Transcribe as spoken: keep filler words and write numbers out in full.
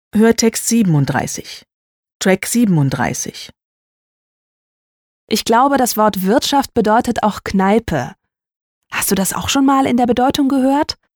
Hörtext siebenunddreißig. Track siebenunddreißig. Ich glaube, das Wort Wirtschaft bedeutet auch Kneipe. Hast du das auch schon mal in der Bedeutung gehört?